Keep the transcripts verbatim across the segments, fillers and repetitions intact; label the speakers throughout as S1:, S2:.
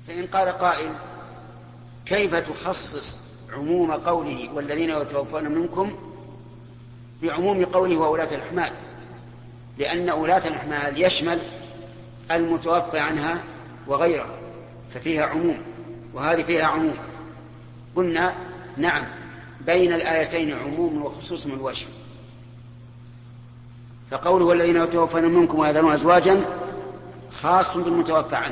S1: فإن قال قائل كيف تخصص عموم قوله والذين يتوفون منكم بعموم قوله وأولاة الأحمال؟ لأن أولاة الأحمال يشمل المتوفى عنها وغيرها، ففيها عموم وهذه فيها عموم. قلنا نعم، بين الآيتين عموم وخصوص من وجه. فقوله والذين يتوفون منكم ويذرون أزواجا خاص بالمتوفى عنه،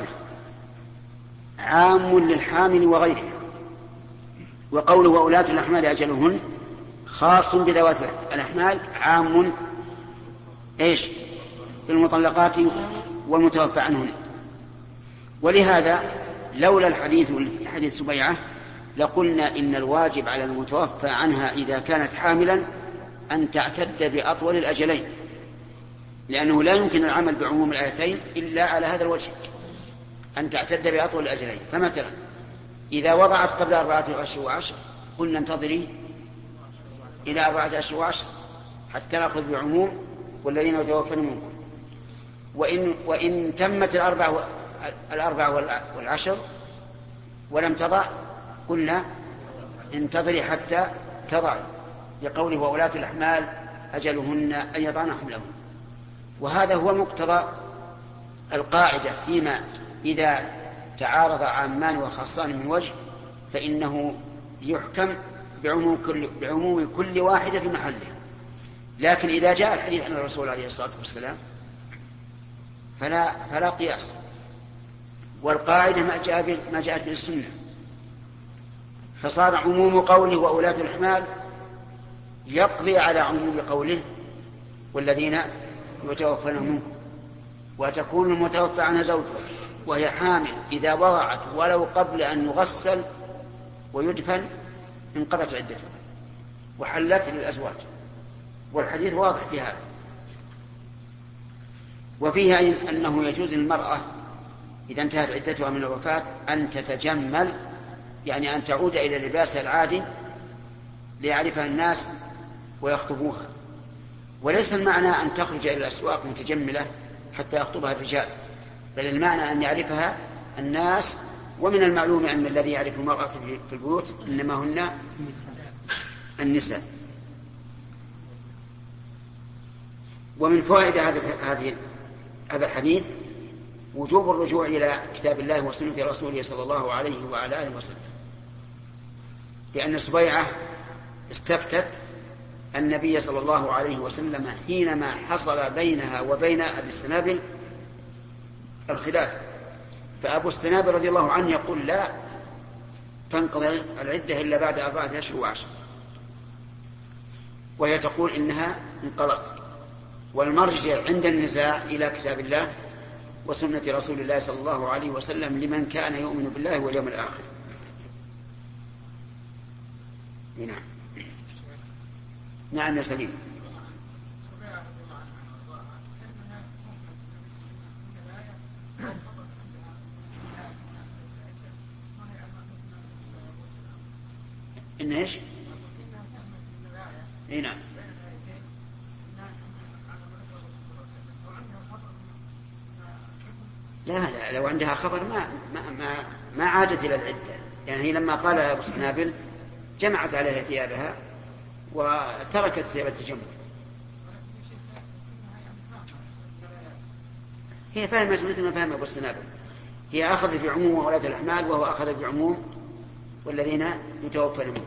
S1: عام للحامل وغيرها. وقوله وأولاة الأحمال أجلهن خاص بذوات الأحمال، عام إيش بالمطلقات والمتوفى عنهن. ولهذا لولا الحديث حديث سبيعة لقلنا إن الواجب على المتوفى عنها إذا كانت حاملا أن تعتد بأطول الأجلين، لأنه لا يمكن العمل بعموم الآيتين إلا على هذا الوجه، أن تعتد بأطول الأجلين. فمثلا إذا وضعت قبل أربعة أشهر وعشر قلنا انتظري إلى أربعة أشهر وعشر حتى نأخذ بعموم والذين يتوفون منكم. وإن, وإن تمت الأربع الأربع والعشر ولم تضع قلنا انتظري حتى تضع، لقوله وأولاة الأحمال أجلهن أن يضعن حملهن. وهذا هو مقتضى القاعدة فيما إذا تعارض عامان وخاصان من وجه فإنه يحكم بعموم كل, بعموم كل واحدة في محله. لكن إذا جاء الحديث عن الرسول عليه الصلاة والسلام فلا, فلا قياس، والقاعدة ما جاء ما جاءت به السنة، فصار عموم قوله وأولاة الأحمال يقضي على عموم قوله والذين يتوفون منكم. وتكون المتوفى عنها زوجها وهي حامل إذا وضعت ولو قبل أن يغسل ويدفن انقضت عدتها وحلت للأزواج، والحديث واضح في هذا. وفيها أنه يجوز للمرأة إذا انتهت عدتها من الوفاة أن تتجمل، يعني أن تعود إلى لباسها العادي ليعرفها الناس ويخطبوها. وليس المعنى أن تخرج إلى الأسواق متجملة حتى يخطبها الرجال، بل المعنى أن يعرفها الناس. ومن المعلوم أن الذي يعرف المرأة في البيوت إنما هن النساء. ومن فوائد هذه هذا الحديث وجوب الرجوع إلى كتاب الله وسنة رسوله صلى الله عليه وعلى آله وسلم، لأن سبيعة استفتت النبي صلى الله عليه وسلم حينما حصل بينها وبين أبي السنابل الخلاف، فأبو السنابل رضي الله عنه يقول لا تنقضي العدة إلا بعد أربعة أشهر وعشر، وهي تقول إنها انقضت. والمرجع عند النزاع إلى كتاب الله وسنة رسول الله صلى الله عليه وسلم لمن كان يؤمن بالله واليوم الآخر. نعم نعم يا سليم. إن إيش؟ إيه نعم. لا لا لو عندها خبر ما ما ما, ما عادت إلى العدة، يعني هي لما قال أبو السنابل جمعت عليها ثيابها وتركت ثياب التجمل. هي فهمت مثل ما فهم أبو السنابل، هي أخذت بعموم ولاة الأحمال وهو أخذ بعموم والذين يتوفون منهم.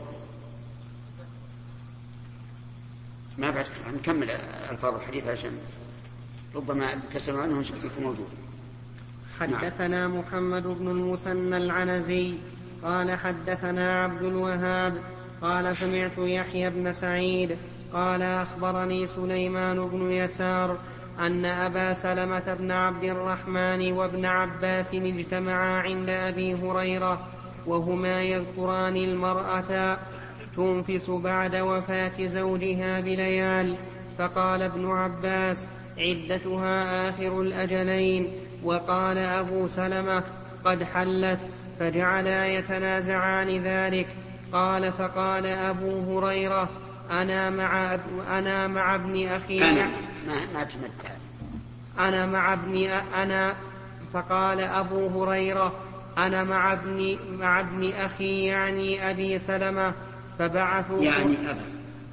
S1: ما بعد نكمل ألفاظ الحديث عشان ربما تسمع عنه نشوف لكم موجود.
S2: حدثنا محمد بن المثنى العنزي قال حدثنا عبد الوهاب قال سمعت يحيى بن سعيد قال أخبرني سليمان بن يسار أن أبا سلمة بن عبد الرحمن وابن عباس اجتمعا عند أبي هريرة وهما يذكران المرأة تنفس بعد وفاة زوجها بليال، فقال ابن عباس عدتها آخر الأجلين، وقال أبو سلمة قد حلت، فجعلا يتنازعان ذلك. قال فقال أبو هريرة أنا مع, أنا مع ابن أخي
S1: أنا ما, ما تمتع
S2: أنا مع ابن أنا فقال أبو هريرة أنا مع ابن, مع ابن أخي يعني أبي سلمة فبعثوا
S1: يعني أبا.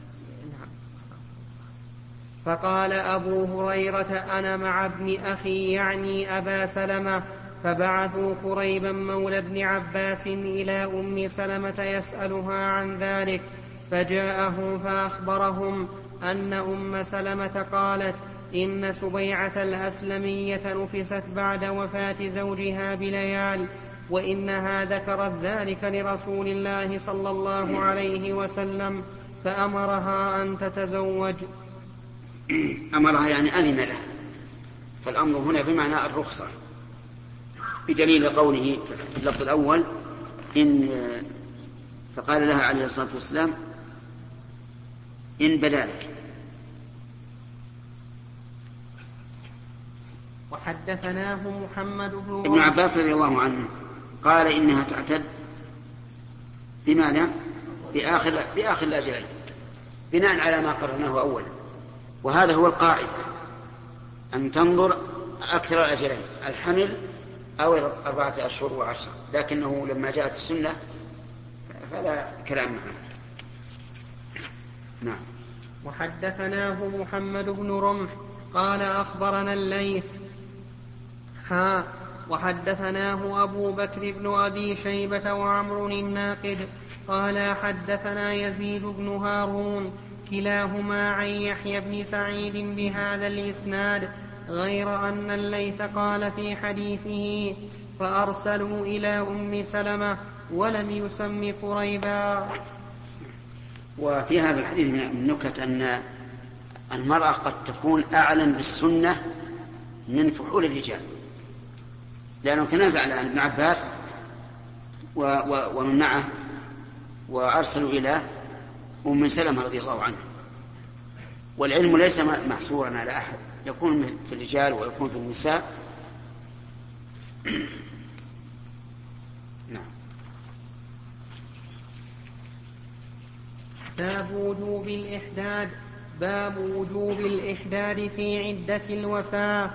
S2: فقال أبو هريرة أنا مع ابن أخي يعني أبا سلمة فبعثوا قريبا مولى ابن عباس إلى أم سلمة يسألها عن ذلك فجاءه فأخبرهم أن أم سلمة قالت إن سبيعة الأسلمية نفست بعد وفاة زوجها بليال وإنها ذكرت ذلك لرسول الله صلى الله عليه وسلم فأمرها أن تتزوج.
S1: أمرها يعني أذن لها، فالأمر هنا بمعنى الرخصة بدليل قوله في اللفظ الأول إن فقال لها عليه الصلاة والسلام إن بدا لك.
S2: وحدثناه محمد بن
S1: ابن عباس رضي الله عنه قال إنها تعتد بماذا؟ بآخر, بآخر الأجلين بناء على ما قررناه أولا، وهذا هو القاعدة أن تنظر أكثر الأجلين الحمل أو أربعة أشهر وعشرة، لكنه لما جاءت السنة فلا كلام معه. نعم.
S2: وحدثناه محمد بن رمح قال أخبرنا الليث ها وحدثناه أبو بكر بن أبي شيبة وعمر الناقد قال حدثنا يزيد بن هارون كلاهما عن يحيى بن سعيد بهذا الإسناد غير أن الليث قال في حديثه فأرسلوا إلى أم سلمة ولم يسم قريبا.
S1: وفي هذا الحديث من النكت أن المرأة قد تكون أعلم بالسنة من فحول الرجال، لأنه تنازع عن ابن عباس ومن معه وأرسلوا إلى أم سلمة رضي الله عنها، والعلم ليس محصورا على أحد، يكون في الرجال ويكون في النساء. نعم.
S2: باب وجوب الإحداد باب وجوب الإحداد في عدة الوفاة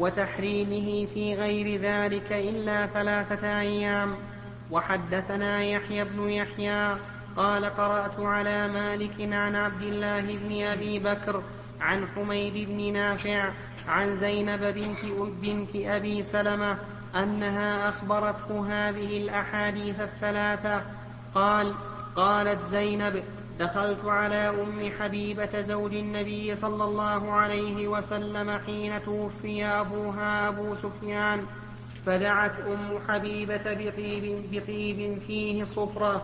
S2: وتحريمه في غير ذلك إلا ثلاثة أيام. وحدثنا يحيى بن يحيى قال قرأت على مالك عن عبد الله بن أبي بكر عن حميد بن نافع عن زينب بنت, بنت أبي سلمة أنها أخبرته هذه الأحاديث الثلاثة. قال قالت زينب دخلت على أم حبيبة زوج النبي صلى الله عليه وسلم حين توفي أبوها أبو سفيان فدعت أم حبيبة بطيب, بطيب فيه صفرة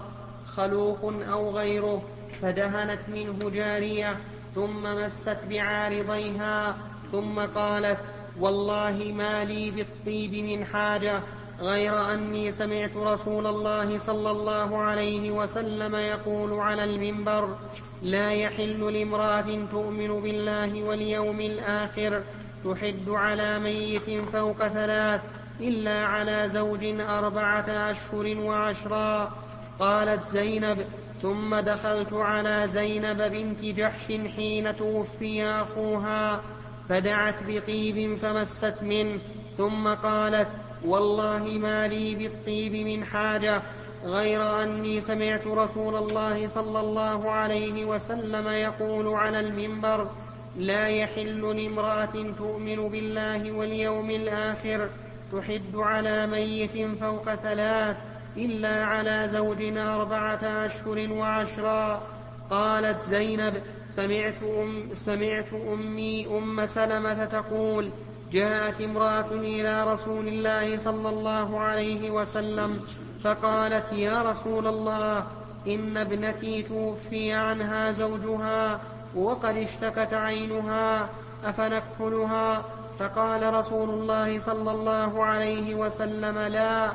S2: خلوق أو غيره فدهنت منه جارية ثم مست بعارضيها ثم قالت والله ما لي بالطيب من حاجة غير أني سمعت رسول الله صلى الله عليه وسلم يقول على المنبر لا يحل لامرأة تؤمن بالله واليوم الآخر تحد على ميت فوق ثلاث إلا على زوج أربعة أشهر وعشرا. قالت زينب ثم دخلت على زينب بنت جحش حين توفي أخوها فدعت بطيب فمست منه ثم قالت والله ما لي بالطيب من حاجة غير أني سمعت رسول الله صلى الله عليه وسلم يقول على المنبر لا يحل لامرأة تؤمن بالله واليوم الآخر تحد على ميت فوق ثلاث إلا على زوج أربعة أشهر وعشرا. قالت زينب سمعت, أم سمعت أمي أم سلمة تقول جاءت امرأة إلى رسول الله صلى الله عليه وسلم فقالت يا رسول الله إن ابنتي توفي عنها زوجها وقد اشتكت عينها أفنكحلها؟ فقال رسول الله صلى الله عليه وسلم لا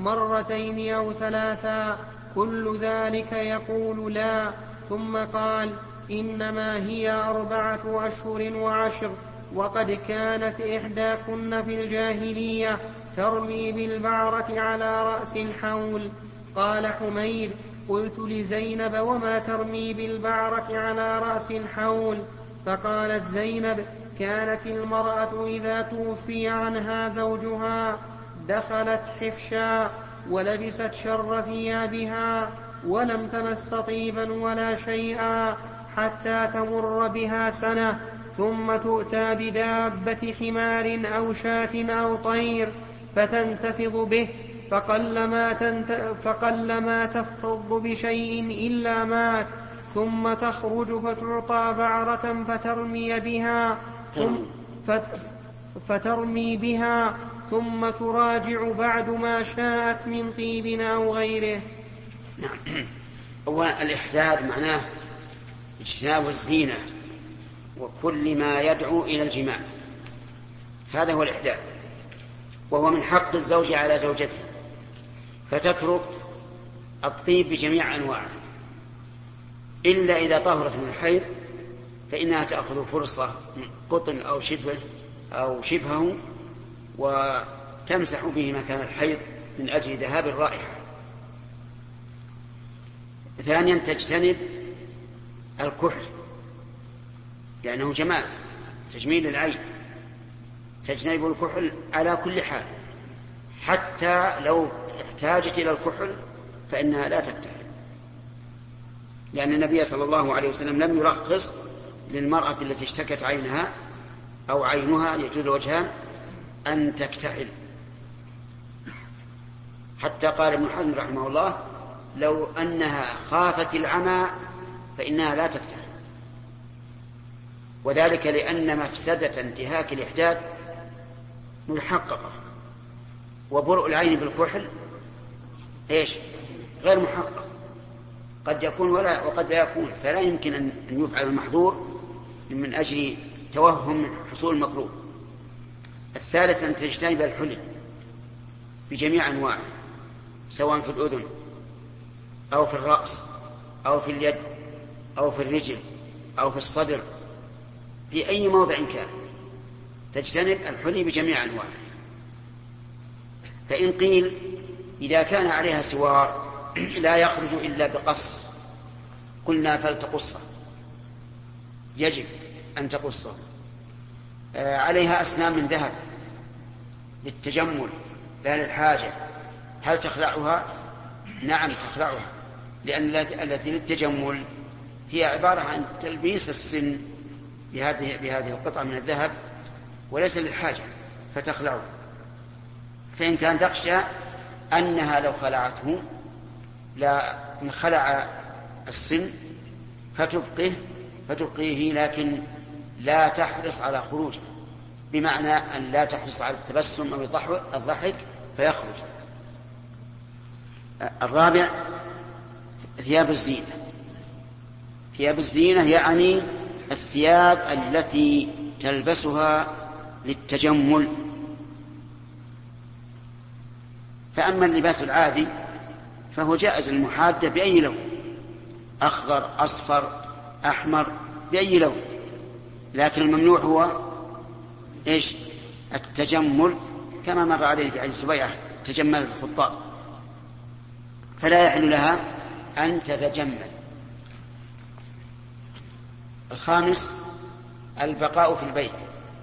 S2: مرتين أو ثلاثا كل ذلك يقول لا. ثم قال إنما هي أربعة أشهر وعشر وقد كانت إحداكن في الجاهلية ترمي بالبعرة على رأس الحول. قال حميد قلت لزينب وما ترمي بالبعرة على رأس الحول؟ فقالت زينب كانت المرأة إذا توفي عنها زوجها دخلت حفشا ولبست شر ثيابها ولم تمس طيبا ولا شيئا حتى تمر بها سنة ثم تؤتى بدابة حمار أو شاة أو طير فتنتفض به فقلما, تنت... فقلما تفتض بشيء إلا مات ثم تخرج فتعطى بعرة فترمي بها ثم فت... فترمي بها ثم تراجع بعد ما شاءت من طيب أو غيره.
S1: نعم. هو الإحداد معناه اجتناب الزينة وكل ما يدعو إلى الجماع، هذا هو الإحداد، وهو من حق الزوج على زوجته، فتترك الطيب بجميع أنواعه إلا إذا طهرت من الحيض فإنها تأخذ فرصة من قطن أو شبهه أو شبهه وتمسح به مكان الحيض من أجل ذهاب الرائحة. ثانيا تجتنب الكحل لأنه جمال تجميل العين، تجتنب الكحل على كل حال، حتى لو احتاجت إلى الكحل فإنها لا تكتحل، لأن النبي صلى الله عليه وسلم لم يرخص للمرأة التي اشتكت عينها أو عينها يجوز وجهها أن تكتحل، حتى قال ابن حزم رحمه الله لو أنها خافت العمى فإنها لا تكتحل، وذلك لأن مفسدة انتهاك الإحداد محققة، وبرء العين بالكحل إيش غير محقق، قد يكون ولا وقد لا يكون، فلا يمكن أن يفعل المحظور من أجل توهم حصول المطلوب. الثالث أن تجتنب الحلي بجميع أنواعه سواء في الأذن أو في الرأس أو في اليد أو في الرجل أو في الصدر، في أي موضع كان تجتنب الحلي بجميع أنواعه. فإن قيل إذا كان عليها سوار لا يخرج إلا بقص، قلنا فلتقصه، يجب أن تقصه. آه عليها أسنان من ذهب للتجمل لا للحاجة، هل تخلعها؟ نعم تخلعها، لأن التي للتجمل هي عبارة عن تلبيس السن بهذه, بهذه القطعة من الذهب وليس للحاجة فتخلعه. فإن كان تخشى أنها لو خلعته لا انخلع السن فتبقيه فتبقيه لكن لا تحرص على خروجه، بمعنى أن لا تحرص على التبسم أو الضحك فيخرج. الرابع ثياب الزينة. ثياب الزينة يعني الثياب التي تلبسها للتجمل. فأما اللباس العادي فهو جائز المحادة بأي لون، أخضر أصفر أحمر بأي لون، لكن الممنوع هو إيش؟ التجمل، كما مر عليه في حديث سبيعة تجمل الخطاب، فلا يحل لها أن تتجمل. الخامس البقاء في البيت،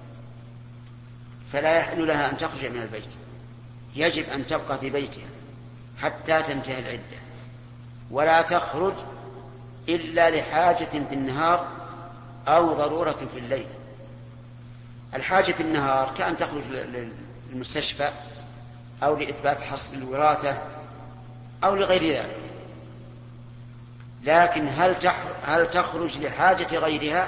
S1: فلا يحل لها أن تخرج من البيت، يجب أن تبقى في بيتها حتى تنتهي العدة، ولا تخرج إلا لحاجة في النهار أو ضرورة في الليل. الحاجة في النهار كأن تخرج للمستشفى أو لإثبات حصل الوراثة أو لغير ذلك، لكن هل هل تخرج لحاجة غيرها؟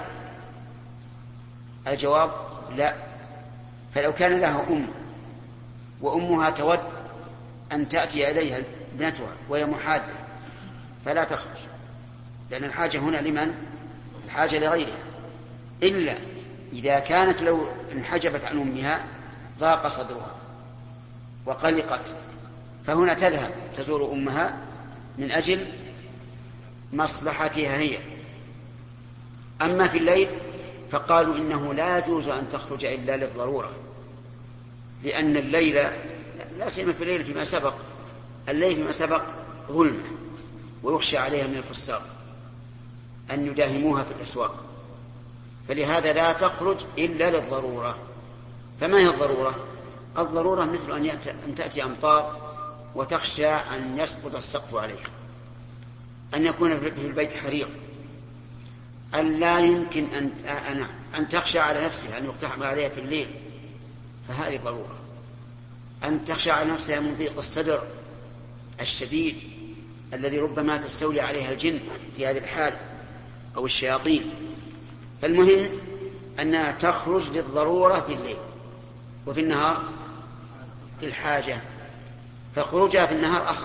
S1: الجواب لا. فلو كان لها أم وأمها تود أن تأتي إليها ابنتها وهي محادة فلا تخرج، لأن الحاجة هنا لمن؟ الحاجة لغيرها، إلا إذا كانت لو انحجبت عن أمها ضاق صدرها وقلقت، فهنا تذهب تزور أمها من أجل مصلحتها هي. أما في الليل فقالوا إنه لا يجوز أن تخرج إلا للضرورة، لأن الليل لا سيما في الليل فيما سبق، الليل فيما سبق ظلمة ويخشى عليها من الفساق أن يداهموها في الأسواق، فلهذا لا تخرج إلا للضرورة. فما هي الضرورة؟ الضرورة مثل أن, أن تأتي أمطار وتخشى أن يسقط السقف عليها، أن يكون في البيت حريق، أن لا يمكن أن, أن, أن تخشى على نفسها أن يقتحم عليها في الليل، فهذه ضرورة. أن تخشى على نفسها من ضيق الصدر الشديد الذي ربما تستولي عليها الجن في هذه الحال أو الشياطين. فالمهم أنها تخرج للضرورة في الليل، وفي النهار للحاجة، فخروجها في النهار أخف.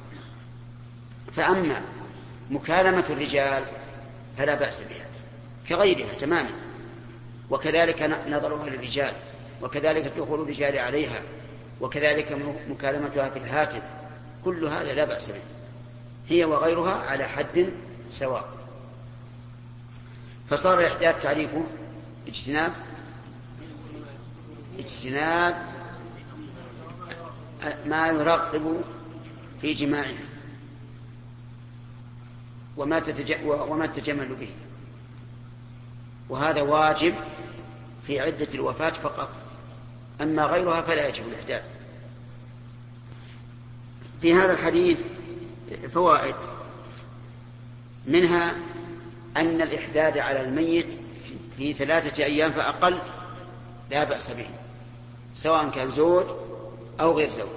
S1: فأما مكالمة الرجال فلا بأس بها كغيرها تماما، وكذلك نظرها للرجال، وكذلك دخول الرجال عليها، وكذلك مكالمتها في الهاتف، كل هذا لا بأس به، هي وغيرها على حد سواء. فصار الإحداث تعريفه اجتناب اجتناب ما يرغب في جماعها وما وما تتجمل به، وهذا واجب في عدة الوفاة فقط، أما غيرها فلا يجب الإحداث. في هذا الحديث فوائد، منها أن الإحداد على الميت في ثلاثة أيام فأقل لا بأس به، سواء كان زوج أو غير زوج.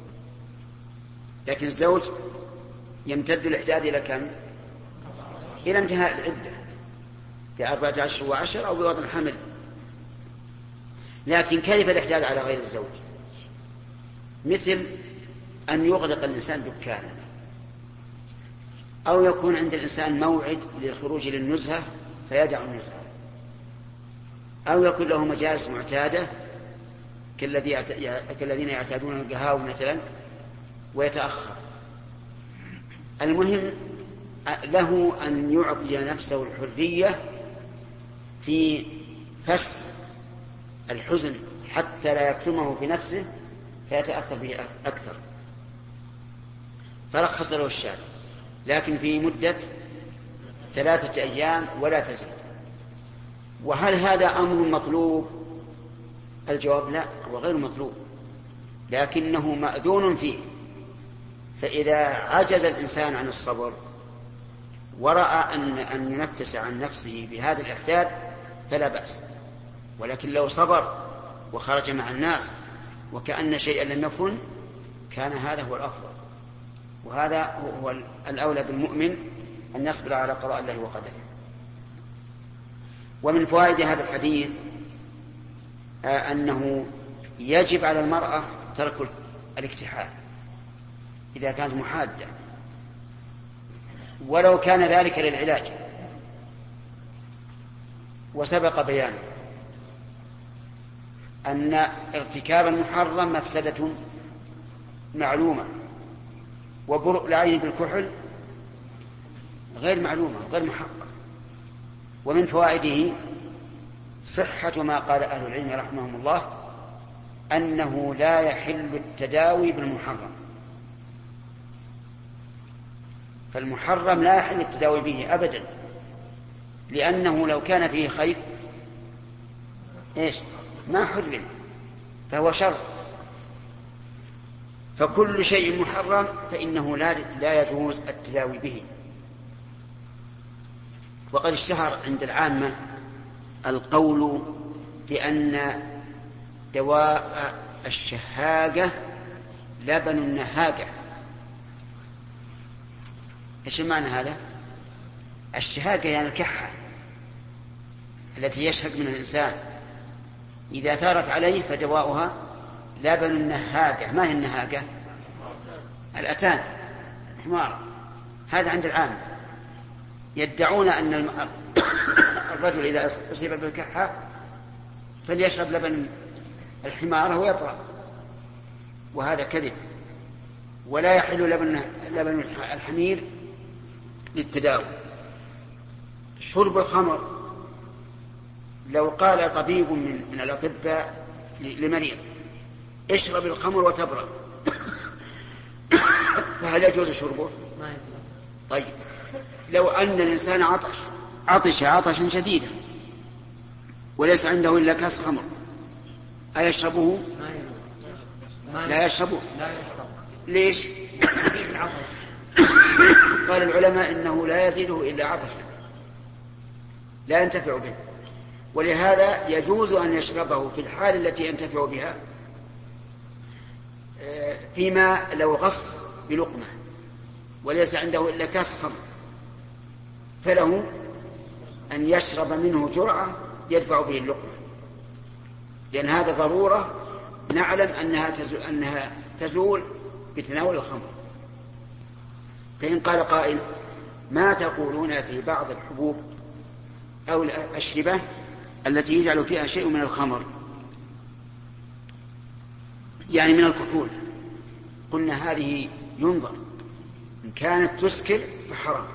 S1: لكن الزوج يمتد الإحداد إلى كم؟ إلى انتهاء العدة بأربعة عشر وعشر أو بوضع الحمل. لكن كيف الإحداد على غير الزوج؟ مثل أن يغلق الإنسان دكانا، أو يكون عند الإنسان موعد للخروج للنزهة فيدع النزهة، أو يكون له مجالس معتادة كالذين يعتادون القهاوي مثلا ويتأخر. المهم له أن يعطي نفسه الحرية في فسح الحزن حتى لا يكتمه في نفسه فيتأثر به أكثر، فرخص له الشارع، لكن في مدة ثلاثة أيام ولا تزيد. وهل هذا أمر مطلوب؟ الجواب لا، هو غير مطلوب، لكنه مأذون فيه. فإذا عجز الإنسان عن الصبر ورأى أن, أن ينفس عن نفسه بهذا الإحداد فلا بأس، ولكن لو صبر وخرج مع الناس وكأن شيئا لم يكن كان هذا هو الأفضل، وهذا هو الأولى بالمؤمن أن يصبر على قضاء الله وقدره. ومن فوائد هذا الحديث أنه يجب على المرأة ترك الاكتحال إذا كانت محادة، ولو كان ذلك للعلاج. وسبق بيانه أن ارتكاب المحرم مفسدة معلومة، وبرء العين بالكحل غير معلومة غير محقق. ومن فوائده صحة ما قال أهل العلم رحمهم الله أنه لا يحل التداوي بالمحرم، فالمحرم لا يحل التداوي به أبدا، لأنه لو كان فيه خير إيش ما حرم، فهو شر. فكل شيء محرم فإنه لا, لا يجوز التداوي به. وقد اشتهر عند العامة القول بأن دواء الشهاقة لبن النهاقة. ايش معنى هذا؟ الشهاقة يعني الكحة التي يشهق من الإنسان إذا ثارت عليه فدواؤها لبن النهاقة. ما هي النهاقة؟ الأتان، الحمار. هذا عند العامة يدعون أن الرجل إذا أصيب بالكحة فليشرب لبن الحمار ويبرأ، وهذا كذب. ولا يحل لبن, لبن الحمير للتداوي. شرب الخمر، لو قال طبيب من, من الأطباء لمريض اشرب الخمر وتبرأ فهل يجوز شربه؟ طيب لو أن الإنسان عطش عطش عطشا شديدا وليس عنده إلا كاس خمر أيشربه؟ لا يشربه. ليش؟ قال العلماء إنه لا يزيده إلا عطشا، لا ينتفع به، ولهذا يجوز أن يشربه في الحال التي ينتفع بها، فيما لو غص بلقمة وليس عنده إلا كاس خمر فله أن يشرب منه جرعة يدفع به اللقمة، لأن هذا ضرورة نعلم أنها تزول, أنها تزول بتناول الخمر. فإن قال قائل ما تقولون في بعض الحبوب أو الأشربة التي يجعل فيها شيء من الخمر، يعني من الكحول؟ قلنا هذه ينظر، إن كانت تسكر فحرام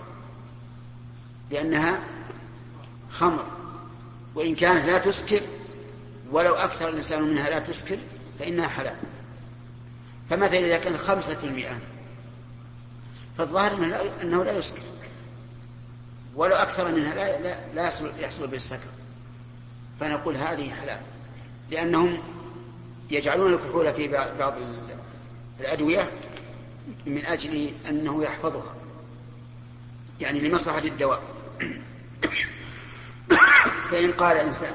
S1: لأنها خمر، وإن كانت لا تسكر ولو أكثر الإنسان منها لا تسكر فإنها حلال. فمثلا إذا كان خمسة في المئة فالظاهر أنه لا يسكر، ولو أكثر منها لا, لا, لا يحصل, يحصل بالسكر، فنقول هذه حلال، لأنهم يجعلون الكحول في بعض الأدوية من أجل أنه يحفظها، يعني لمصلحة الدواء. فإن قال الإنسان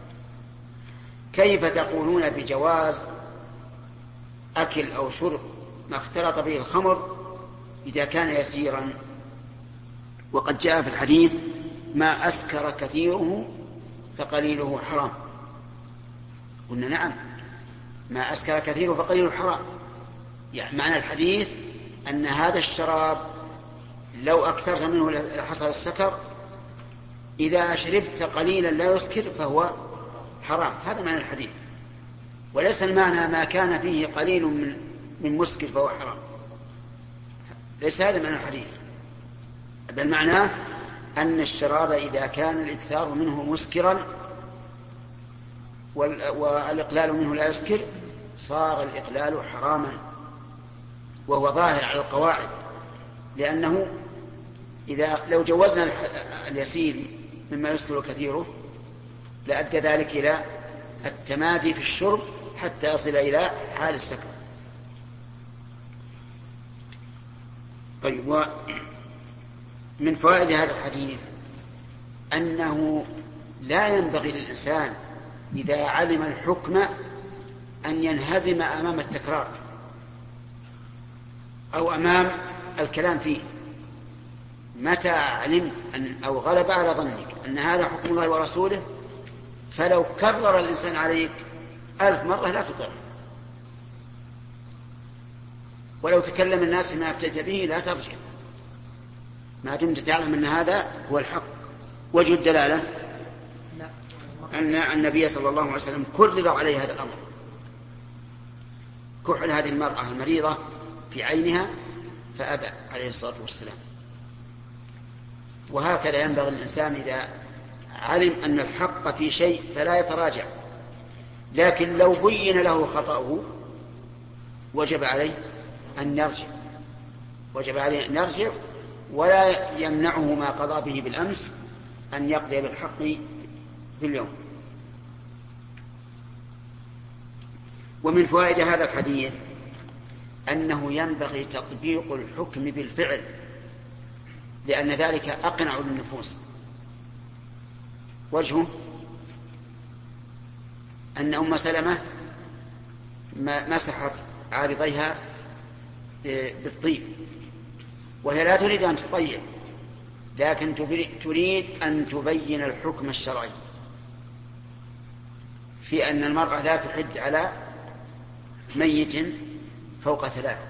S1: كيف تقولون بجواز أكل أو شرب ما اختلط به الخمر إذا كان يسيرا، وقد جاء في الحديث ما أسكر كثيره فقليله حرام؟ قلنا نعم، ما أسكر كثيره فقليله حرام، يعني معنى الحديث أن هذا الشراب لو أكثرت منه حصل السكر، إذا شربت قليلا لا يسكر فهو حرام. هذا معنى الحديث، وليس المعنى ما كان فيه قليل من, من مسكر فهو حرام، ليس هذا معنى الحديث، بل معناه أن الشراب إذا كان الإكثار منه مسكرا والإقلال منه لا يسكر صار الإقلال حراما، وهو ظاهر على القواعد، لأنه إذا لو جوزنا اليسير مما يسكر كثيره لأدى ذلك إلى التمادي في الشرب حتى يصل إلى حال السكر. طيب، ومن فوائد هذا الحديث أنه لا ينبغي للإنسان إذا علم الحكم أن ينهزم أمام التكرار أو أمام الكلام فيه. متى علمت أن أو غلب على ظنك أن هذا حكم الله ورسوله فلو كرر الإنسان عليك ألف مرة لا تطع، ولو تكلم الناس فيما أفتيت به لا ترجع، ما دمت تعلم أن هذا هو الحق. وجه الدلالة أن النبي صلى الله عليه وسلم كرر عليه هذا الأمر، كحل هذه المرأة المريضة في عينها فأبى عليه الصلاة والسلام. وهكذا ينبغي الإنسان إذا علم أن الحق في شيء فلا يتراجع، لكن لو بين له خطأه وجب عليه أن يرجع، وجب عليه أن يرجع ولا يمنعه ما قضى به بالأمس أن يقضي بالحق في اليوم. ومن فوائد هذا الحديث أنه ينبغي تطبيق الحكم بالفعل، لأن ذلك أقنع للنفوس. وجهه أن أم سلمة مسحت عارضيها بالطيب وهي لا تريد أن تطيب، لكن تريد أن تبين الحكم الشرعي في أن المرأة لا تحج على ميت فوق ثلاث،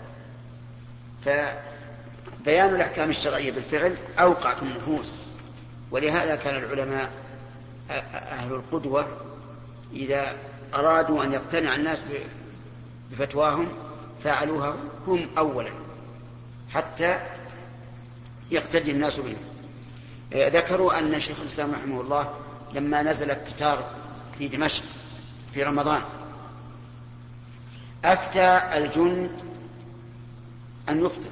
S1: فبيان الأحكام الشرعية بالفعل أوقع في النفوس. ولهذا كان العلماء أهل القدوة إذا أرادوا أن يقتنع الناس بفتواهم فعلوها هم أولا حتى يقتدي الناس بهم. ذكروا أن شيخ الإسلام رحمه الله لما نزل التتار في دمشق في رمضان أفتى الجند أن يفطر،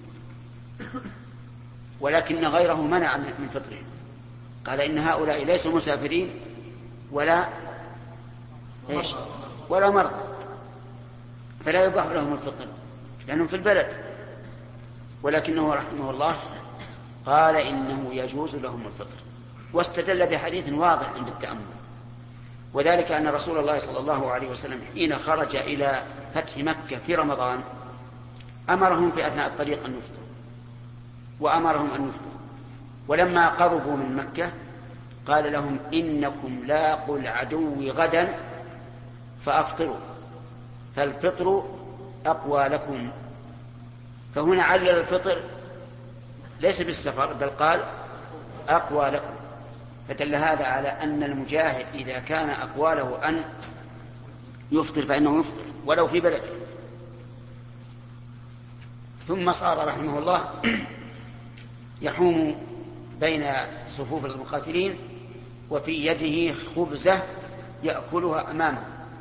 S1: ولكن غيره منع من فطره، قال إن هؤلاء ليسوا مسافرين ولا إيش ولا مرضى فلا يباح لهم الفطر. لأنهم في البلد، ولكنه رحمه الله قال إنه يجوز لهم الفطر، واستدل بحديث واضح عند التأمل، وذلك أن رسول الله صلى الله عليه وسلم حين خرج إلى فتح مكة في رمضان أمرهم في أثناء الطريق أن يفطروا، وأمرهم أن يفطروا، ولما قربوا من مكة قال لهم إنكم لاقوا العدو غدا فأفطروا، فالفطر أقوى لكم. فهنا علل الفطر ليس بالسفر، بل قال أقوى لكم، فدل هذا على أن المجاهد إذا كان أقوى له أن يفطر فإنه يفطر ولو في بلده. ثم صار رحمه الله يحوم بين صفوف المقاتلين وفي يده خبزة يأكلها أمامه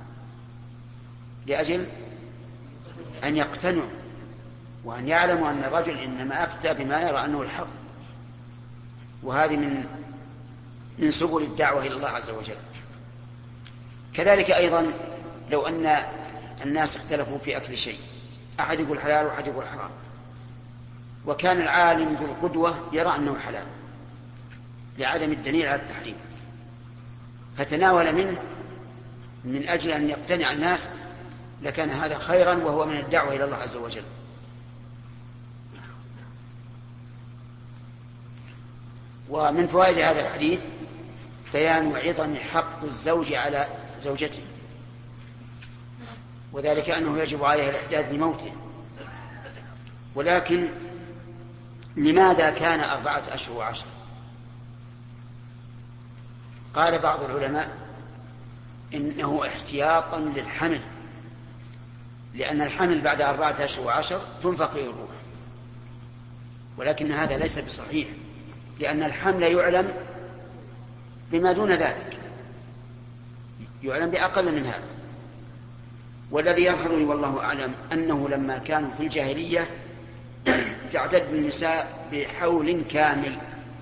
S1: لأجل أن يقتنعوا وأن يعلموا أن الرجل إنما أفتى بما يرى أنه الحق، وهذه من من سبل الدعوة إلى الله عز وجل. كذلك أيضا لو أن الناس اختلفوا في أكل شيء، أحد يقول حلال وأحد يقول حرام، وكان العالم بالقدوة يرى أنه حلال لعدم الدليل على التحريم، فتناول منه من أجل أن يقتنع الناس، لكان هذا خيرا وهو من الدعوة إلى الله عز وجل. ومن فوائد هذا الحديث بيان عظم حق الزوج على زوجته، وذلك أنه يجب عليه الإحداث لموته. ولكن لماذا كان أربعة أشهر وعشر؟ قال بعض العلماء إنه احتياطا للحمل، لأن الحمل بعد أربعة أشهر وعشر تنفخ فيه الروح، ولكن هذا ليس بصحيح، لأن الحمل يعلم بما دون ذلك، يعلم بأقل من هذا. والذي يظهر لي والله أعلم أنه لما كانوا في الجاهلية تعتد النساء بحول كامل،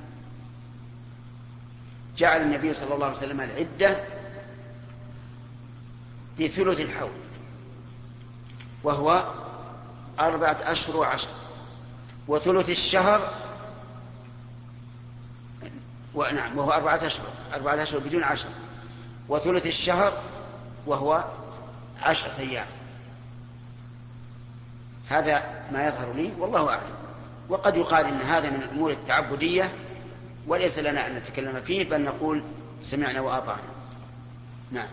S1: جعل النبي صلى الله عليه وسلم العدة بثلث الحول، وهو أربعة أشهر وعشر، وثلث الشهر ونعم وهو أربعة أشهر أربعة أشهر بدون عشر، وثلث الشهر وهو عشرة أيام. هذا ما يظهر لي والله أعلم، وقد يقال إن هذا من الأمور التعبدية وليس لنا أن نتكلم فيه، بل نقول سمعنا وأطعنا. نعم.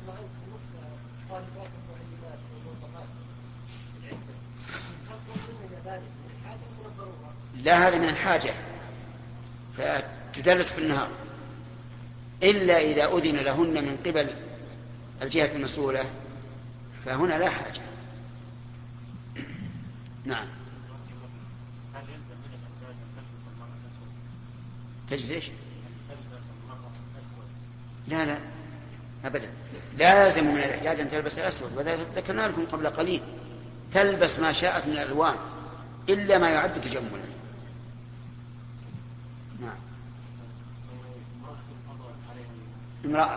S1: لا، هذا من الحاجة فتدرس في النهار، إلا إذا أذن لهن من قبل الجهة المسؤولة فهنا لا حاجة. نعم. تجلس إيش؟ لا لا أبدا، لا يلزم من الإحجاج أن تلبس الأسود، وذلك ذكرنا لكم قبل قليل، تلبس ما شاءت من الألوان إلا ما يعد تجملا. نعم. امرأة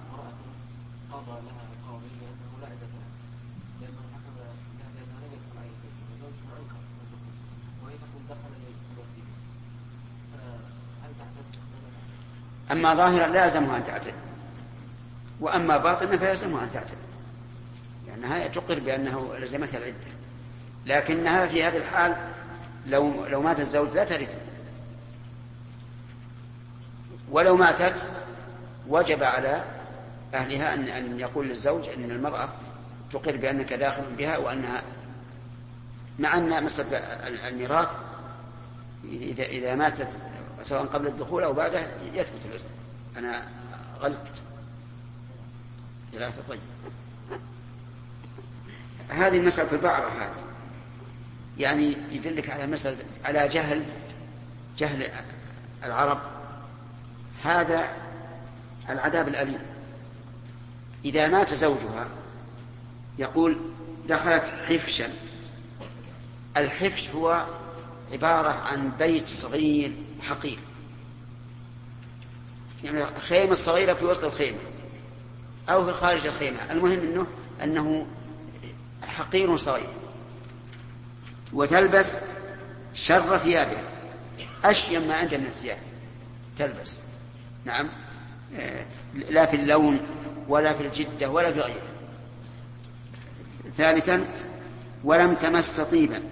S1: أما ظاهرا لا يلزمها أن تعتد، وأما باطنا فيلزمها أن تعتد، لأنها تقر بأنه لزمتها العدة، لكنها في هذه الحال لو لو مات الزوج لا ترث، ولو ماتت وجب على أهلها أن أن يقول للزوج أن المرأة تقر بأنك داخل بها، وأنها مع أن مسألة الميراث إذا إذا ماتت سواء قبل الدخول أو بعده يثبت الإرث. أنا غلطت ثلاثة. طيب، هذه المسألة البعرة هذه يعني يدلك على مسألة على جهل جهل العرب، هذا العذاب الأليم. إذا مات زوجها يقول دخلت حفشا. الحفش هو عبارة عن بيت صغير حقير، يعني خيمة صغيرة في وسط الخيمة أو في خارج الخيمة، المهم أنه, أنه حقير صغير. وتلبس شر ثيابها، أشيم ما عندها من الثياب تلبس. نعم، لا في اللون ولا في الجدة ولا في غيره. ثالثا ولم تمس طيبا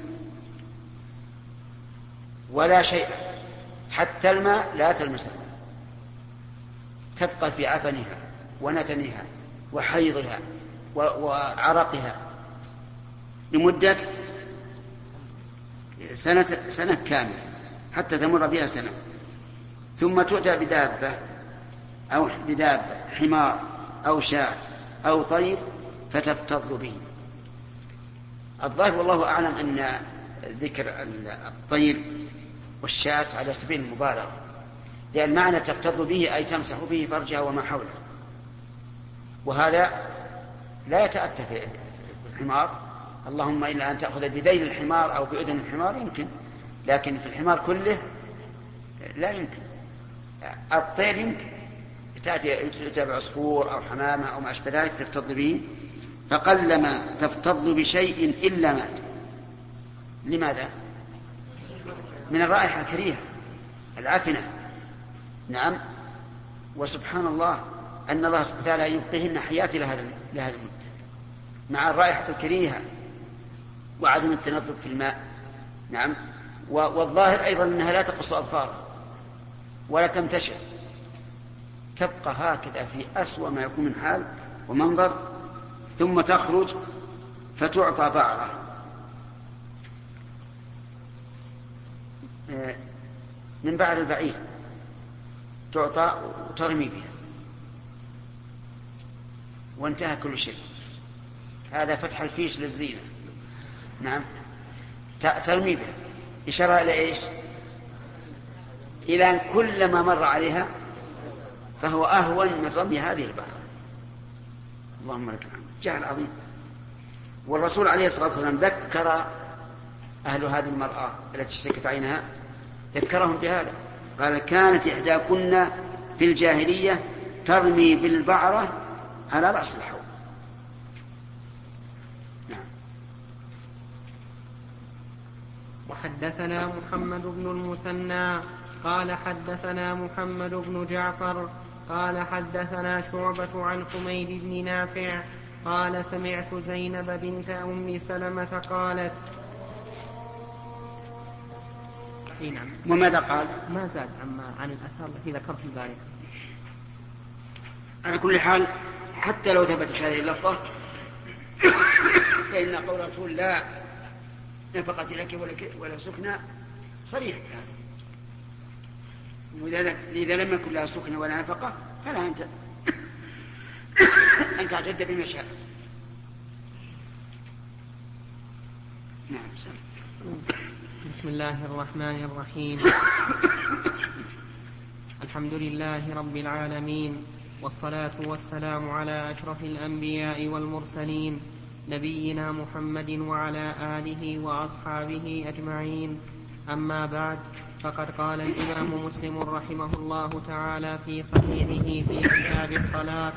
S1: ولا شيء، حتى الماء لا تلمسه، تبقى في عفنها ونتنها وحيضها وعرقها لمدة سنة, سنة كاملة حتى تمر بها سنة، ثم تؤتى بدابة أو بدابة حمار أو شاة أو طير فتفتض به. الظاهر والله أعلم أن ذكر الطير والشاة على سبيل المبالغة، لأن معنى تفتض به أي تمسح به فرجها وما حوله، وهذا لا يتأتى في الحمار، اللهم إلا أن تأخذ بذيل الحمار أو بأذن الحمار يمكن، لكن في الحمار كله لا يمكن. الطير يمكن تأتي تتابع عصفور أو حمامة أو ما أشبه ذلك تفتض به، فقلما تفتض بشيء إلا مات. لماذا؟ من الرائحة الكريهة العفنة. نعم، وسبحان الله أن الله سبحانه وتعالى يبقيهن حياة لهذا لهذا المدة مع الرائحة الكريهة وعدم التنظف في الماء. نعم، والظاهر أيضا أنها لا تقص أظفارها ولا تمتشط، تبقى هكذا في أسوأ ما يكون من حال ومنظر، ثم تخرج فتعطى بعرة من بعر البعير، تعطى وترمي بها وانتهى كل شيء. هذا فتح الفيش للزينة. نعم، ترمي بها إشارة إلى إيش؟ إلى أن كلما مر عليها فهو أهون من رمي هذه البحر. اللهم لك الحمد، جهل عظيم. والرسول عليه الصلاة والسلام ذكر أهل هذه المرأة التي اشتكت عينها، ذكرهم بهذا، قال كانت إحداكن في الجاهلية ترمي بالبعرة على رأس الحوض. نعم.
S2: وحدثنا محمد بن المثنى قال حدثنا محمد بن جعفر قال حدثنا شعبة عن حميد بن نافع قال سمعت زينب بنت أم سلمة قالت.
S1: نعم. وماذا قال؟
S2: ما زاد عن, عن الأثار التي ذكرت البارحة.
S1: على كل حال حتى لو ثبتت هذه اللفظة فإن قول رسول لا نفقة لك ولا سكنى صريح بهذا، إذا لم يكن لها سكنى ولا نفقة فلا أنت أن تعتد بما شاء. نعم.
S2: بسم الله الرحمن الرحيم. الحمد لله رب العالمين، والصلاة والسلام على أشرف الأنبياء والمرسلين نبينا محمد وعلى آله وأصحابه أجمعين. أما بعد، فقد قال الإمام مسلم رحمه الله تعالى في صحيحه في كتاب الصلاة: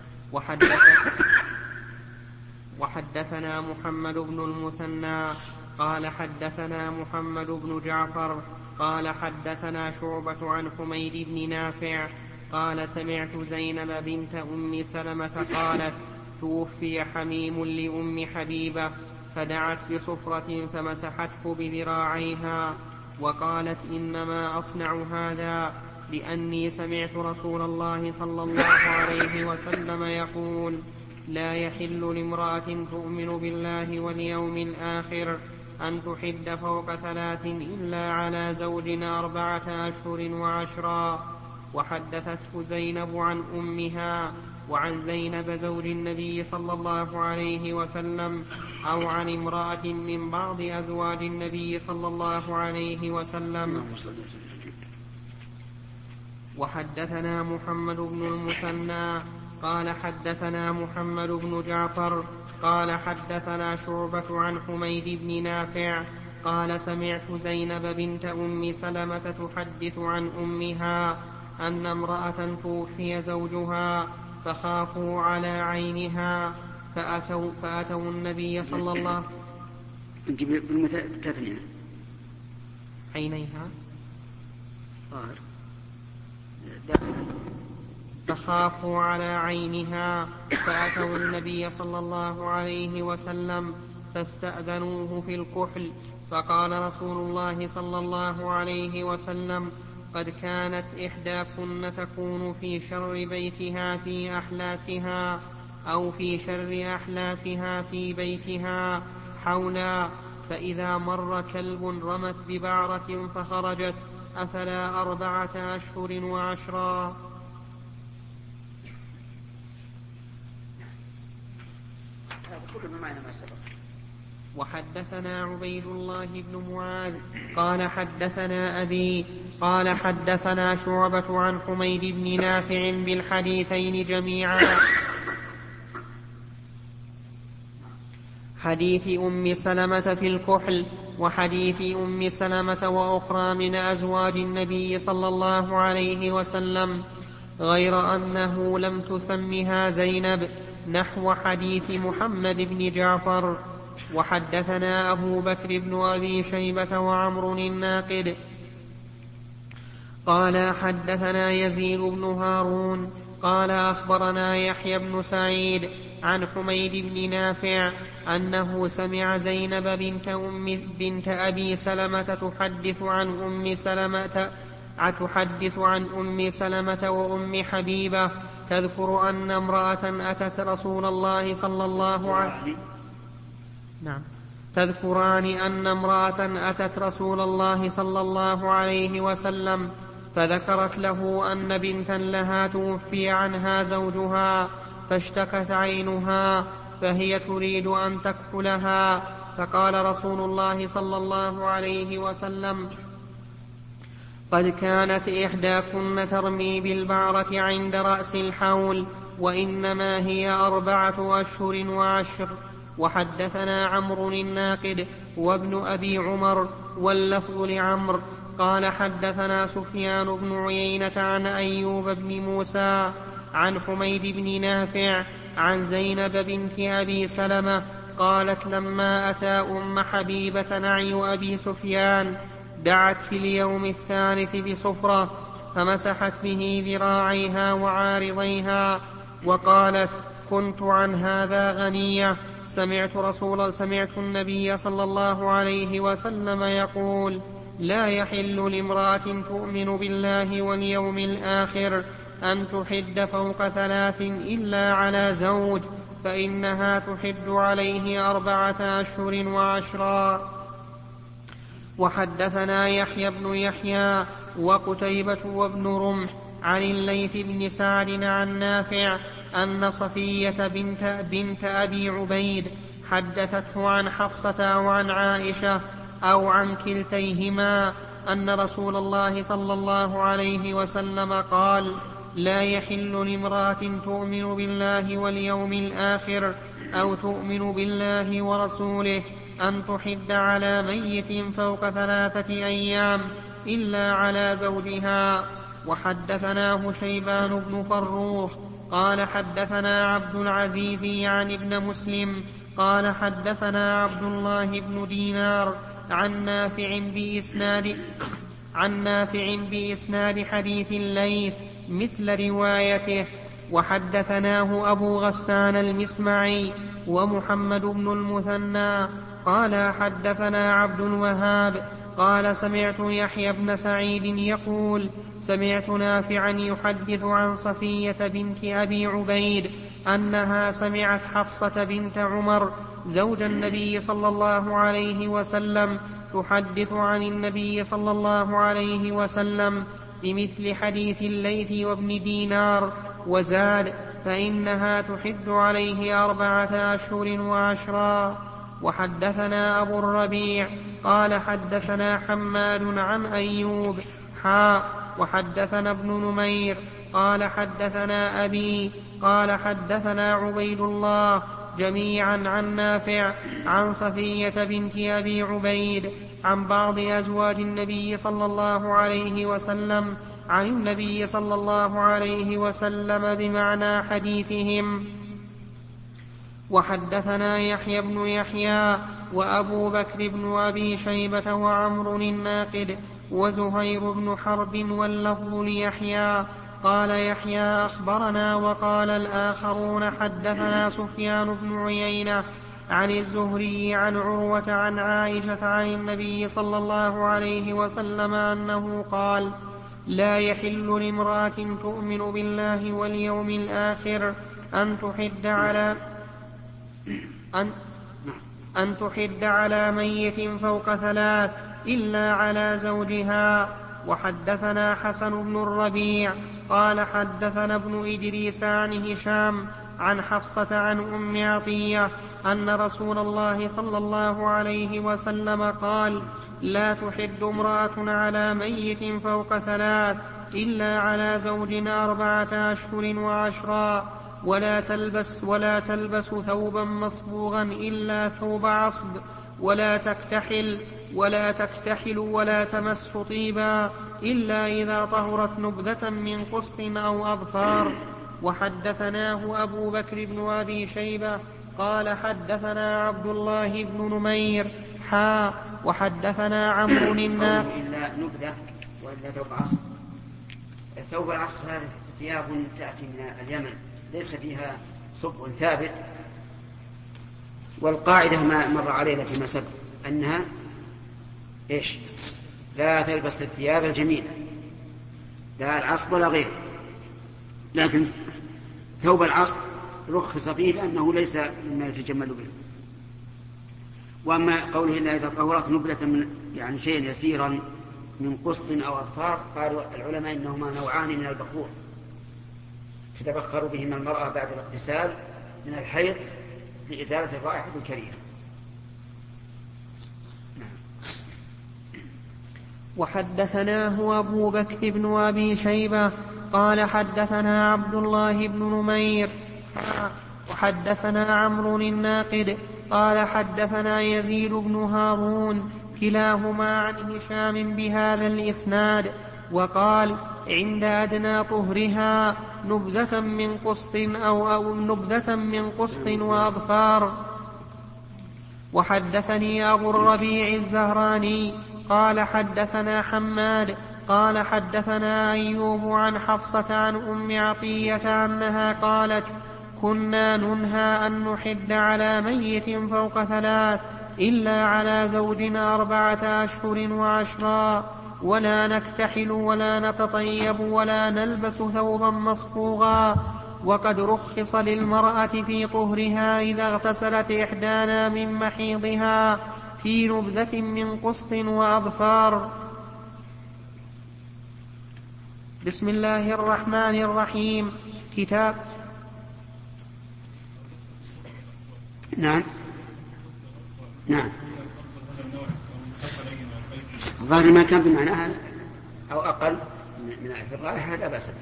S2: وحدثنا محمد بن المثنى قال حدثنا محمد بن جعفر قال حدثنا شعبة عن حميد بن نافع قال سمعت زينب بنت أم سلمة قالت: توفي حميم لأم حبيبة فدعت بصفرة فمسحته بذراعيها وقالت: إنما أصنع هذا لأني سمعت رسول الله صلى الله عليه وسلم يقول: لا يحل لامرأة تؤمن بالله واليوم الآخر أن تحد فوق ثلاث إلا على زوج أربعة أشهر وعشرا. وحدثته زينب عن أمها وعن زينب زوج النبي صلى الله عليه وسلم أو عن امرأة من بعض أزواج النبي صلى الله عليه وسلم. وحدثنا محمد بن المثنى قال حدثنا محمد بن جعفر قال حدثنا شعبة عن حميد بن نافع قال سمعت زينب بنت أم سلمة تحدث عن أمها أن امرأة توفي زوجها فخافوا على عينها فأتوا, فأتوا النبي صلى الله
S1: بالتثنية.
S2: عينيها
S1: ظاهر
S2: تخافوا على عينها، فأتوا النبي صلى الله عليه وسلم فاستأذنوه في الكحل، فقال رسول الله صلى الله عليه وسلم: قد كانت إحداكن تكون في شر بيتها في أحلاسها، أو في شر أحلاسها في بيتها حولا، فإذا مر كلب رمت ببعرة فخرجت أفلا أربعة أشهر وعشرا. وحدثنا عبيد الله بن معاذ قال حدثنا أبي قال حدثنا شعبة عن حميد بن نافع بالحديثين جميعا، حديث أم سلمة في الكحل وحديث أم سلمة وأخرى من أزواج النبي صلى الله عليه وسلم، غير أنه لم تسمها زينب، نحو حديث محمد بن جعفر. وحدثنا أبو بكر بن أبي شيبة وعمر الناقد قال حدثنا يزيد بن هارون قال أخبرنا يحيى بن سعيد عن حميد بن نافع أنه سمع زينب بنت, أم بنت أبي سلمة تحدث عن أم سلمة تحدث عن أم سلمة وأم حبيبة تذكر أن امرأة أتت رسول الله صلى الله عليه نعم تذكران أن امرأة أتت رسول الله صلى الله عليه وسلم فذكرت له أن بنتا لها توفي عنها زوجها فاشتكت عينها فهي تريد أن تكحلها، فقال رسول الله صلى الله عليه وسلم: قد كانت إحداكن ترمي بالبعرة عند رأس الحول، وإنما هي أربعة أشهر وعشر. وحدثنا عمرو الناقد وابن أبي عمر واللفظ لعمر قال حدثنا سفيان بن عيينة عن أيوب بن موسى عن حميد بن نافع عن زينب بنت أبي سلمة قالت: لما أتى أم حبيبة نعي أبي سفيان دعت في اليوم الثالث بصفرة فمسحت به ذراعيها وعارضيها وقالت: كنت عن هذا غنية. سمعت رسول سمعت النبي صلى الله عليه وسلم يقول: لا يحل لامرأة تؤمن بالله واليوم الآخر أن تحد فوق ثلاث إلا على زوج، فإنها تحد عليه أربعة أشهر وعشرا. وحدثنا يحيى بن يحيى وقتيبة وابن رمح عن الليث بن سعد عن نافع أن صفية بنت, بنت أبي عبيد حدثته عن حفصة أو عن عائشة أو عن كلتيهما أن رسول الله صلى الله عليه وسلم قال: لا يحل لامرأة تؤمن بالله واليوم الآخر أو تؤمن بالله ورسوله أن تحد على ميت فوق ثلاثة أيام إلا على زوجها. وحدثناه شيبان بن فروخ قال حدثنا عبد العزيز يعني ابن مسلم قال حدثنا عبد الله بن دينار عن نافع بإسناد عن نافع بإسناد حديث الليث مثل روايته. وحدثناه أبو غسان المسمعي ومحمد بن المثنى قال حدثنا عبد الوهاب قال سمعت يحيى بن سعيد يقول: سمعت نافعا يحدث عن صفية بنت أبي عبيد أنها سمعت حفصة بنت عمر زوج النبي صلى الله عليه وسلم تحدث عن النبي صلى الله عليه وسلم بمثل حديث الليث وابن دينار وزاد: فإنها تحد عليه أربعة أشهر وعشرا. وحدثنا أبو الربيع قال حدثنا حماد عن أيوب حاء وحدثنا ابن نمير قال حدثنا أبي قال حدثنا عبيد الله جميعا عن نافع عن صفية بنت أبي عبيد عن بعض أزواج النبي صلى الله عليه وسلم عن النبي صلى الله عليه وسلم بمعنى حديثهم. وحدثنا يحيى بن يحيى وأبو بكر بن أبي شيبة وعمر الناقد وزهير بن حرب واللفظ ليحيى. قال يحيى أخبرنا وقال الآخرون حدثنا سفيان بن عيينة عن الزهري عن عروة عن عائشة عن النبي صلى الله عليه وسلم أنه قال: لا يحل لامرأة تؤمن بالله واليوم الآخر أن تحد على أن, أن تحد على ميت فوق ثلاث إلا على زوجها. وحدثنا حسن بن الربيع قال حدثنا ابن إدريس عن هشام عن حفصة عن أم عطية أن رسول الله صلى الله عليه وسلم قال: لا تحد امرأة على ميت فوق ثلاث إلا على زوج أربعة أشهر وعشرا، ولا تلبس ولا تلبس ثوبا مصبوغا إلا ثوب عصب، ولا تكتحل ولا تكتحل ولا تمس طيبا إلا إذا طهرت نبذة من قسط أو أظفار. وحدثناه أبو بكر بن أبي شيبة قال حدثنا عبد الله بن نمير حا وحدثنا عمرو الناقد.
S1: إلا نبذة وإلا ثوب عصب. ثوب العصب هذه ثياب تأتي من اليمن ليس فيها صبغ ثابت، والقاعدة ما مر علينا فيما سبق أنها إيش؟ لا تلبس الثياب الجميلة لا العصب ولا غيره، لكن ثوب العصب رخص فيه لأنه ليس مما يتجمل به. وأما قوله إلا إذا طهرت نبلة من يعني شيء يسيرا من قسط أو أظفار، قالوا العلماء إنهما نوعان من البخور تتبخر بهما المرأة بعد الاغتسال من الحيض لإزالة الرائحة الكريهة.
S2: وحدثناه أبو بكر بن أبي شيبة قال حدثنا عبد الله بن نمير وحدثنا عمرو الناقد قال حدثنا يزيد بن هارون كلاهما عن هشام بهذا الإسناد وقال: عند أدنى طهرها نبذة من قسط أو, أو نبذة من قسط وأظفار. وحدثني أبو الربيع الزهراني قال حدثنا حماد قال حدثنا أيوب عن حفصة عن أم عطية أنها قالت: كنا ننهى أن نحد على ميت فوق ثلاث إلا على زوج أربعة أشهر وعشرا، ولا نكتحل ولا نتطيب ولا نلبس ثوبا مصبوغا. وقد رخص للمرأة في طهرها إذا اغتسلت إحدانا من محيضها في نبذة من قسط وأظفار. بسم الله الرحمن الرحيم. كتاب
S1: نعم نعم ظاهر ما كان بمعناها أو أقل من في الرائحة لا بأس به.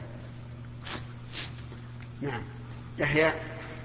S1: نعم. يحيى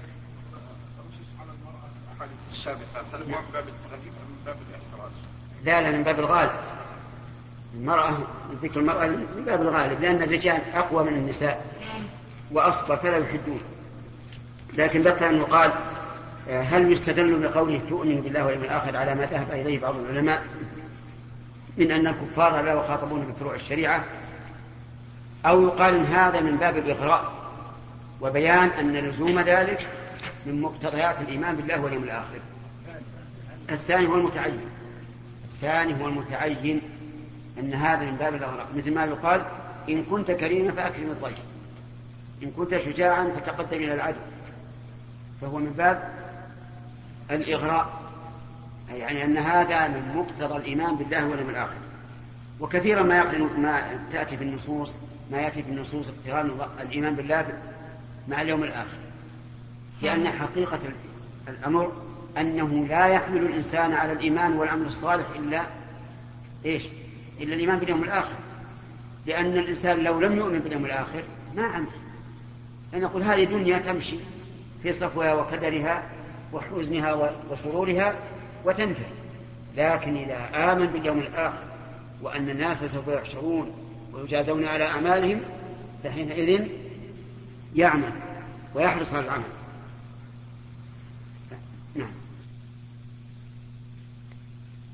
S1: لا لا من باب الغالب. المرأة ذكر المرأة من باب الغالب لأن الرجال أقوى من النساء وأصبر فلا يحدون. لكن بقى أن يقال هل يستدل بقوله تؤمن بالله واليوم الآخر على ما ذهب إليه بعض العلماء من أن الكفار لا يخاطبون بفروع الشريعة، أو يقال إن هذا من باب الإغراء وبيان أن لزوم ذلك من مقتضيات الإيمان بالله واليوم الآخر. الثاني هو المتعين الثاني هو المتعين أن هذا من باب الإغراء، مثل ما يقال: إن كنت كريما فأكرم الضيف، إن كنت شجاعا فتقدم إلى العدو، فهو من باب الإغراء، يعني أن هذا من مقتضى الإيمان بالله واليوم الآخر. وكثيرا ما يقرن ما تأتي في النصوص ما يأتي في النصوص اقتران الإيمان بالله مع اليوم الآخر، لأن حقيقة الأمر أنه لا يحمل الإنسان على الإيمان والعمل الصالح إلا إيش؟ إلا الإيمان باليوم الآخر، لأن الإنسان لو لم يؤمن باليوم الآخر ما عمل، أن يقول هذه دنيا تمشي في صفوها وكدرها وحزنها وسرورها وتنتهي. لكن إذا آمن باليوم الآخر وأن الناس سوف يحشرون ويجازون على أعمالهم فحينئذ يعمل ويحرص على العمل. نعم.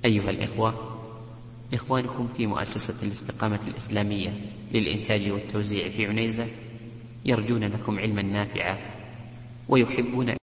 S3: أيها الإخوة، إخوانكم في مؤسسة الاستقامة الإسلامية للإنتاج والتوزيع في عنيزة يرجون لكم علما نافعا ويحبون